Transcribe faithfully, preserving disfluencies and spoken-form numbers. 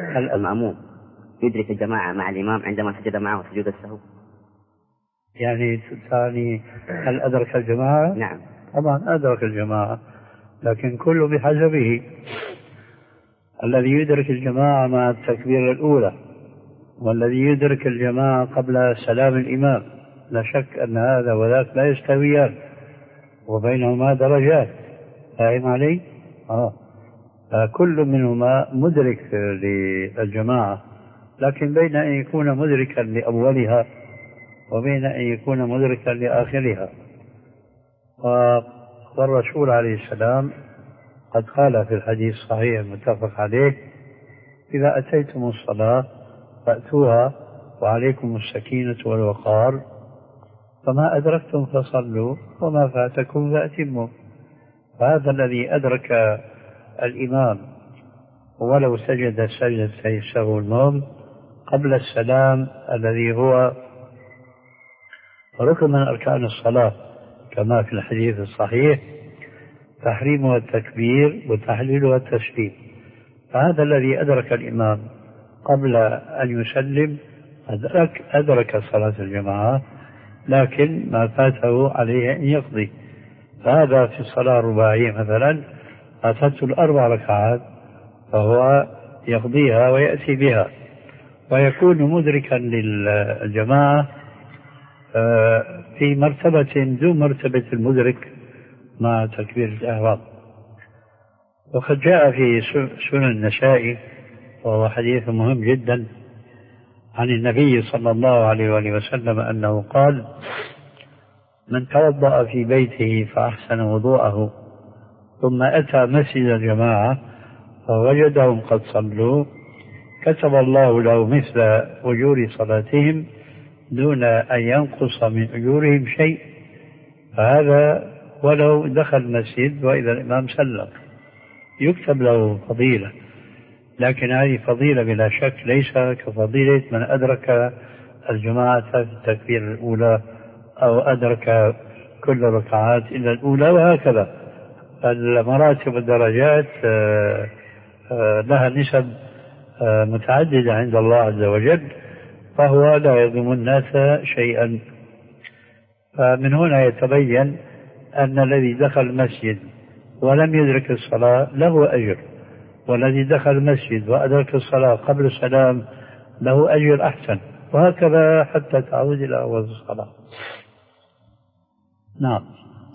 هل المأموم يدرك الجماعة مع الإمام عندما سجد معه سجود السهو؟ يعني ثاني هل أدرك الجماعة؟ نعم طبعا أدرك الجماعة، لكن كله بحسبه. الذي يدرك الجماعة مع التكبير الأولى والذي يدرك الجماعة قبل سلام الإمام، لا شك أن هذا وذاك لا يستويان وبينهما درجات. فاهم علي؟ آه. كل منهما مدرك للجماعة، لكن بين أن يكون مدركا لأولها وبين أن يكون مدركا لآخرها. والرسول عليه السلام قد قال في الحديث الصحيح المتفق عليه: إذا أتيتم الصلاة فأتوها وعليكم السكينة والوقار، فما أدركتم فصلوا وما فاتكم فأتموا. فهذا الذي أدرك الإمام ولو سجد سجدتي السهو المهم قبل السلام الذي هو ركن من أركان الصلاة كما في الحديث الصحيح، تحريمها التكبير وتحليلها التسليم. فهذا الذي أدرك الإمام قبل أن يسلم أدرك, أدرك صلاة الجماعة، لكن ما فاته عليه أن يقضي. فهذا في الصلاة الرباعية مثلا فاتته الأربع ركعات فهو يقضيها ويأتي بها ويكون مدركا للجماعة في مرتبة دون مرتبة المدرك مع تكبير الإحرام. وقد جاء في سنن النسائي وهو حديث مهم جدا عن النبي صلى الله عليه وآله وسلم أنه قال: من توضأ في بيته فأحسن وضوءه ثم أتى مسجد الجماعة فوجدهم قد صلوا كتب الله له مثل أجور صلاتهم دون أن ينقص من أجورهم شيء. فهذا ولو دخل المسجد وإذا الإمام سلم يكتب له فضيلة، لكن هذه فضيلة بلا شك ليس كفضيلة من أدرك الجماعة في التكبير الأولى أو أدرك كل ركعات إلا الأولى، وهكذا. المراتب والدرجات لها نسب متعددة عند الله عز وجل، فهو لا يظلم الناس شيئا. فمن هنا يتبين أن الذي دخل المسجد ولم يدرك الصلاة له أجر، والذي دخل المسجد وأدرك الصلاة قبل السلام له أجر أحسن، وهكذا حتى تعود إلى أول الصلاة. نعم.